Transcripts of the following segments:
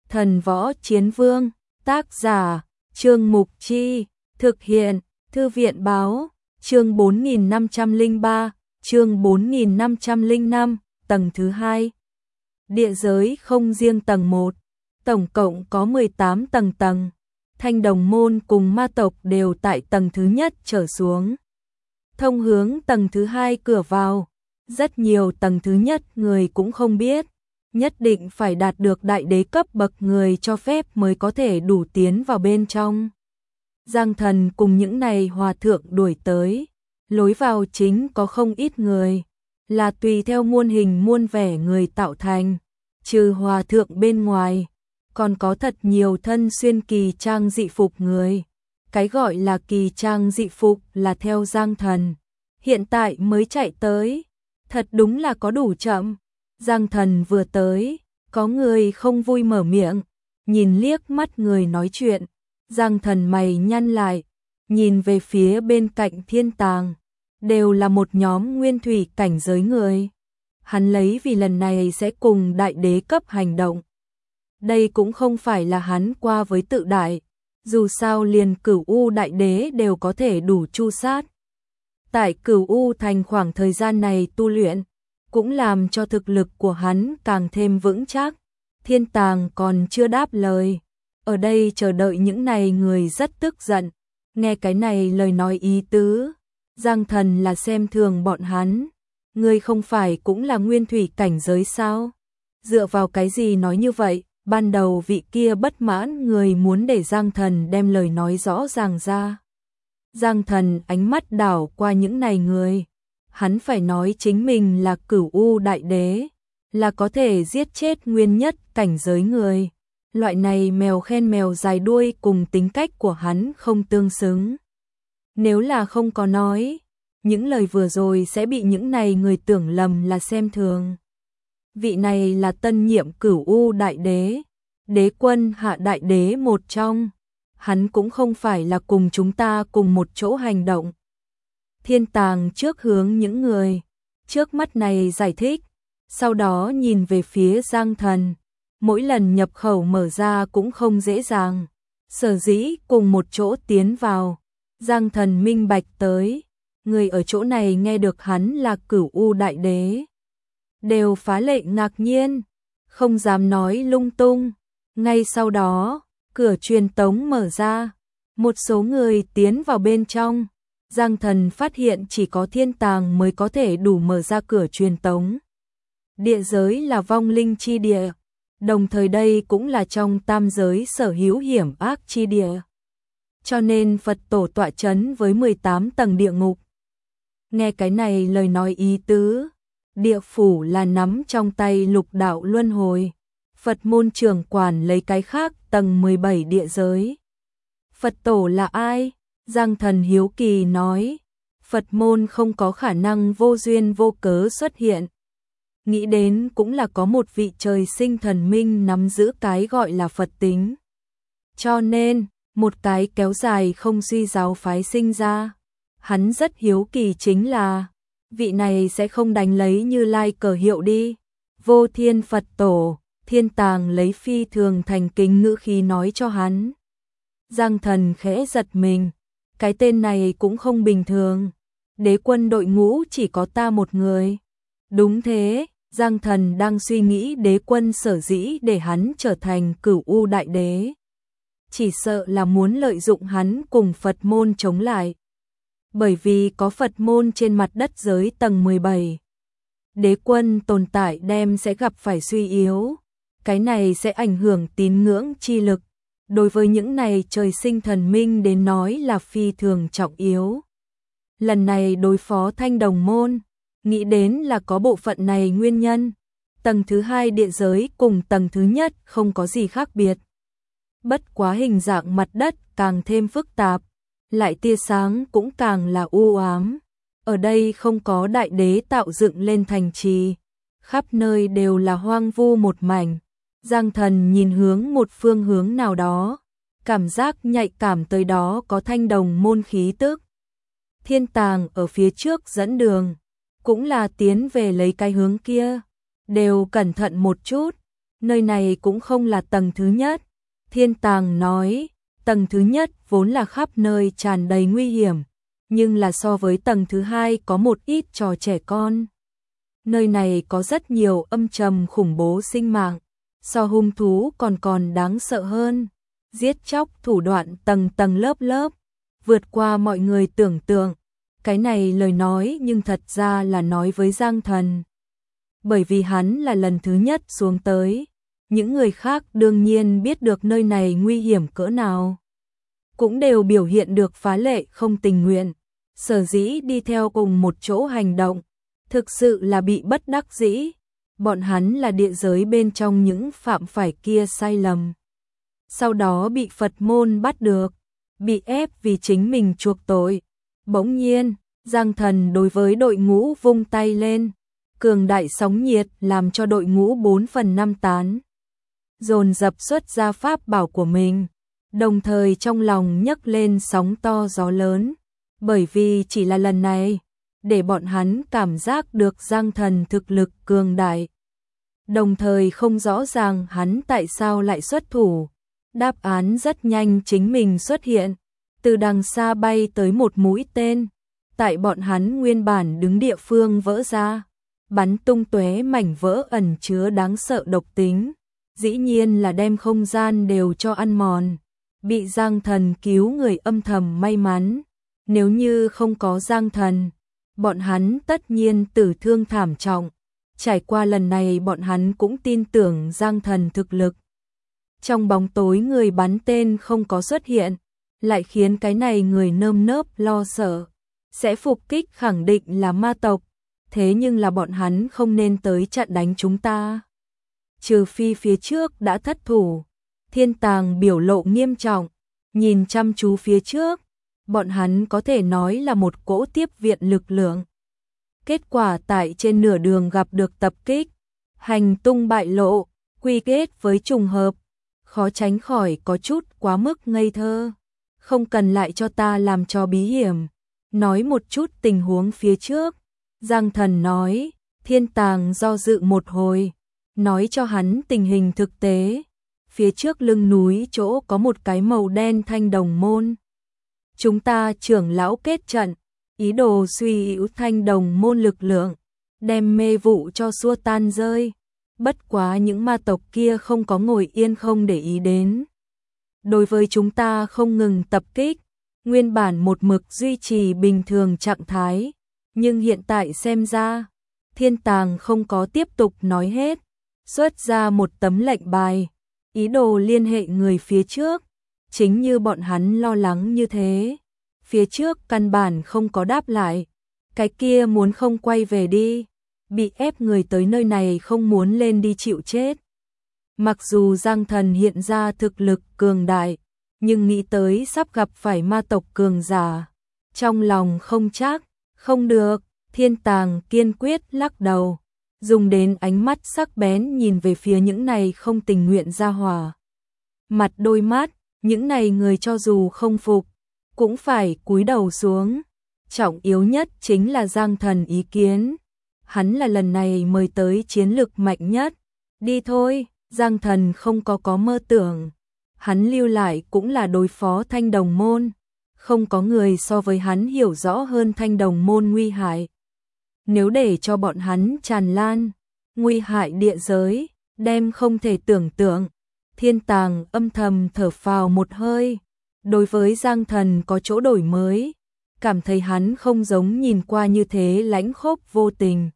Thần Võ Chiến Vương, tác giả, Trương Mục Chi, thực hiện, Thư viện Báo, chương 4503, chương 4505, tầng thứ 2. Địa giới không riêng tầng 1, tổng cộng có 18 tầng. Thanh Đồng Môn cùng ma tộc đều tại tầng thứ nhất trở xuống. Thông hướng tầng thứ 2 cửa vào, rất nhiều tầng thứ nhất người cũng không biết. Nhất định phải đạt được đại đế cấp bậc người cho phép mới có thể đủ tiến vào bên trong. Giang Thần cùng những này hòa thượng đuổi tới, lối vào chính có không ít người, là tùy theo muôn hình muôn vẻ người tạo thành, trừ hòa thượng bên ngoài, còn có thật nhiều thân xuyên kỳ trang dị phục người. Cái gọi là kỳ trang dị phục là theo Giang Thần, hiện tại mới chạy tới, thật đúng là có đủ chậm. Giang Thần vừa tới, có người không vui mở miệng, nhìn liếc mắt người nói chuyện, Giang Thần mày nhăn lại, nhìn về phía bên cạnh Thiên Tàng, đều là một nhóm nguyên thủy cảnh giới người. Hắn lấy vì lần này sẽ cùng đại đế cấp hành động. Đây cũng không phải là hắn qua với tự đại, dù sao liền Cửu U đại đế đều có thể đủ chu sát. Tại Cửu U thành khoảng thời gian này tu luyện, cũng làm cho thực lực của hắn càng thêm vững chắc. Thiên Tàng còn chưa đáp lời, ở đây chờ đợi những này người rất tức giận, nghe cái này lời nói ý tứ, Giang Thần là xem thường bọn hắn, ngươi không phải cũng là nguyên thủy cảnh giới sao? Dựa vào cái gì nói như vậy? Ban đầu vị kia bất mãn người muốn để Giang Thần đem lời nói rõ ràng ra. Giang Thần ánh mắt đảo qua những này người, hắn phải nói chính mình là Cửu U đại đế, là có thể giết chết nguyên nhất cảnh giới người. Loại này mèo khen mèo dài đuôi cùng tính cách của hắn không tương xứng. Nếu là không có nói, những lời vừa rồi sẽ bị những này người tưởng lầm là xem thường. Vị này là tân nhiệm Cửu U đại đế, đế quân hạ đại đế một trong, hắn cũng không phải là cùng chúng ta cùng một chỗ hành động. Thiên Tàng trước hướng những người trước mắt này giải thích, sau đó nhìn về phía Giang Thần. Mỗi lần nhập khẩu mở ra cũng không dễ dàng, sở dĩ cùng một chỗ tiến vào. Giang Thần minh bạch tới, người ở chỗ này nghe được hắn là Cửu U đại đế, đều phá lệ ngạc nhiên, không dám nói lung tung. Ngay sau đó, cửa truyền tống mở ra, một số người tiến vào bên trong. Giang Thần phát hiện chỉ có Thiên Tàng mới có thể đủ mở ra cửa truyền tống. Địa giới là vong linh chi địa, đồng thời đây cũng là trong tam giới sở hữu hiểm ác chi địa. Cho nên Phật tổ tọa chấn với 18 tầng địa ngục. Nghe cái này lời nói ý tứ, địa phủ là nắm trong tay lục đạo luân hồi, Phật môn trưởng quản lấy cái khác tầng 17 địa giới. Phật tổ là ai? Giang Thần hiếu kỳ nói, Phật môn không có khả năng vô duyên vô cớ xuất hiện. Nghĩ đến cũng là có một vị trời sinh thần minh nắm giữ cái gọi là Phật tính. Cho nên, một cái kéo dài không suy giáo phái sinh ra. Hắn rất hiếu kỳ chính là, vị này sẽ không đánh lấy Như Lai cờ hiệu đi. Vô Thiên Phật tổ, Thiên Tàng lấy phi thường thành kính ngữ khí nói cho hắn. Giang Thần khẽ giật mình, cái tên này cũng không bình thường. Đế quân đội ngũ chỉ có ta một người. Đúng thế, Giang Thần đang suy nghĩ đế quân sở dĩ để hắn trở thành Cửu U đại đế. Chỉ sợ là muốn lợi dụng hắn cùng Phật môn chống lại. Bởi vì có Phật môn trên mặt đất giới tầng 17. Đế quân tồn tại đem sẽ gặp phải suy yếu. Cái này sẽ ảnh hưởng tín ngưỡng chi lực. Đối với những này trời sinh thần minh đến nói là phi thường trọng yếu. Lần này đối phó Thanh Đồng Môn, nghĩ đến là có bộ phận này nguyên nhân. Tầng thứ 2 địa giới cùng tầng thứ nhất không có gì khác biệt. Bất quá hình dạng mặt đất càng thêm phức tạp, lại tia sáng cũng càng là u ám. Ở đây không có đại đế tạo dựng lên thành trì, khắp nơi đều là hoang vu một mảnh. Giang Thần nhìn hướng một phương hướng nào đó, cảm giác nhạy cảm tới đó có Thanh Đồng Môn khí tức. Thiên Tàng ở phía trước dẫn đường, cũng là tiến về lấy cái hướng kia. Đều cẩn thận một chút, Nơi này cũng không là tầng thứ nhất. Thiên Tàng nói, tầng thứ nhất vốn là khắp nơi tràn đầy nguy hiểm, nhưng là so với tầng thứ hai có một ít trò trẻ con. Nơi này có rất nhiều âm trầm khủng bố sinh mạng, so hung thú còn đáng sợ hơn. Giết chóc thủ đoạn tầng tầng lớp lớp, vượt qua mọi người tưởng tượng. Cái này lời nói nhưng thật ra là nói với Giang Thần. Bởi vì hắn là lần thứ nhất xuống tới, những người khác đương nhiên biết được nơi này nguy hiểm cỡ nào. Cũng đều biểu hiện được phá lệ không tình nguyện, sở dĩ đi theo cùng một chỗ hành động, thực sự là bị bất đắc dĩ. Bọn hắn là địa giới bên trong những phạm phải kia sai lầm. Sau đó bị Phật môn bắt được, bị ép vì chính mình chuộc tội. Bỗng nhiên, Giang Thần đối với đội ngũ vung tay lên, cường đại sóng nhiệt làm cho đội ngũ 4/5 tán. Dồn dập xuất ra pháp bảo của mình, đồng thời trong lòng nhấc lên sóng to gió lớn, bởi vì chỉ là lần này, để bọn hắn cảm giác được Giang Thần thực lực cường đại. Đồng thời không rõ ràng hắn tại sao lại xuất thủ. Đáp án rất nhanh chính mình xuất hiện, từ đằng xa bay tới một mũi tên, tại bọn hắn nguyên bản đứng địa phương vỡ ra, bắn tung tóe mảnh vỡ ẩn chứa đáng sợ độc tính, dĩ nhiên là đem không gian đều cho ăn mòn. Bị Giang Thần cứu người âm thầm may mắn, nếu như không có Giang Thần, bọn hắn tất nhiên tử thương thảm trọng. Trải qua lần này bọn hắn cũng tin tưởng Giang Thần thực lực. Trong bóng tối người bắn tên không có xuất hiện, lại khiến cái này người nơm nớp lo sợ. Sẽ phục kích khẳng định là ma tộc, thế nhưng là bọn hắn không nên tới chặn đánh chúng ta. Trừ phi phía trước đã thất thủ. Thiên Tàng biểu lộ nghiêm trọng, nhìn chăm chú phía trước, bọn hắn có thể nói là một cỗ tiếp viện lực lượng. Kết quả tại trên nửa đường gặp được tập kích, hành tung bại lộ, quy kết với trùng hợp, khó tránh khỏi có chút quá mức ngây thơ. Không cần lại cho ta làm cho bí hiểm, nói một chút tình huống phía trước. Giang Thần nói, Thiên Tàng do dự một hồi, nói cho hắn tình hình thực tế. Phía trước lưng núi chỗ có một cái màu đen thanh đồng môn. Chúng ta trưởng lão kết trận, ý đồ suy yếu thanh đồng môn lực lượng, đem mê vụ cho xua tan rơi. Bất quá những ma tộc kia không có ngồi yên không để ý đến. Đối với chúng ta không ngừng tập kích, nguyên bản một mực duy trì bình thường trạng thái, nhưng hiện tại xem ra, Thiên Tàng không có tiếp tục nói hết, xuất ra một tấm lệnh bài, ý đồ liên hệ người phía trước, chính như bọn hắn lo lắng như thế. Phía trước căn bản không có đáp lại, cái kia muốn không quay về đi, bị ép người tới nơi này không muốn lên đi chịu chết. Mặc dù Giang Thần hiện ra thực lực cường đại, nhưng nghĩ tới sắp gặp phải ma tộc cường giả, trong lòng không chắc. Không được. Thiên Tàng kiên quyết lắc đầu, dùng đến ánh mắt sắc bén nhìn về phía những này không tình nguyện ra hỏa. Mặt đôi mắt, những này người cho dù không phục, cũng phải cúi đầu xuống. Trọng yếu nhất chính là Giang Thần ý kiến. Hắn là lần này mời tới chiến lực mạnh nhất. Đi thôi, Giang Thần không có mơ tưởng. Hắn lưu lại cũng là đối phó thanh đồng môn. Không có người so với hắn hiểu rõ hơn thanh đồng môn nguy hại. Nếu để cho bọn hắn tràn lan, nguy hại địa giới, đem không thể tưởng tượng. Thiên Tàng âm thầm thở phào một hơi. Đối với Giang Thần có chỗ đổi mới, cảm thấy hắn không giống nhìn qua như thế lãnh khốc vô tình.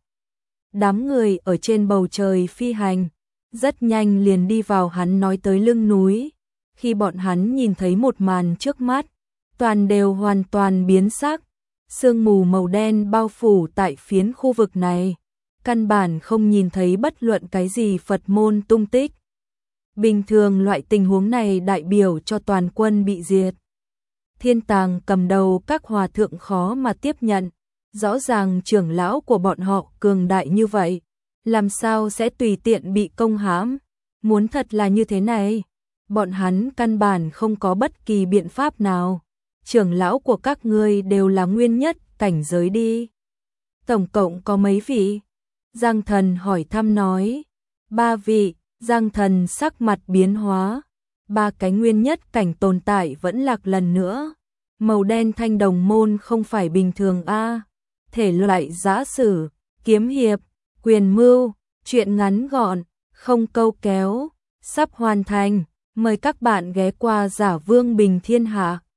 Đám người ở trên bầu trời phi hành, rất nhanh liền đi vào hắn nói tới lưng núi. Khi bọn hắn nhìn thấy một màn trước mắt, toàn đều hoàn toàn biến sắc. Sương mù màu đen bao phủ tại phiến khu vực này, căn bản không nhìn thấy bất luận cái gì Phật môn tung tích. Bình thường loại tình huống này đại biểu cho toàn quân bị diệt. Thiên Tàng cầm đầu các hòa thượng khó mà tiếp nhận, rõ ràng trưởng lão của bọn họ cường đại như vậy, làm sao sẽ tùy tiện bị công hãm. Muốn thật là như thế này, bọn hắn căn bản không có bất kỳ biện pháp nào. Trưởng lão của các ngươi đều là nguyên nhất cảnh giới đi. Tổng cộng có mấy vị? Giang Thần hỏi thăm nói. 3 vị. Giang Thần sắc mặt biến hóa, ba cái nguyên nhất cảnh tồn tại vẫn lạc lần nữa. Màu đen thanh đồng môn không phải bình thường a. Thể loại giã sử, kiếm hiệp, quyền mưu, truyện ngắn gọn, không câu kéo, sắp hoàn thành. Mời các bạn ghé qua Giả Vương Bình Thiên Hạ.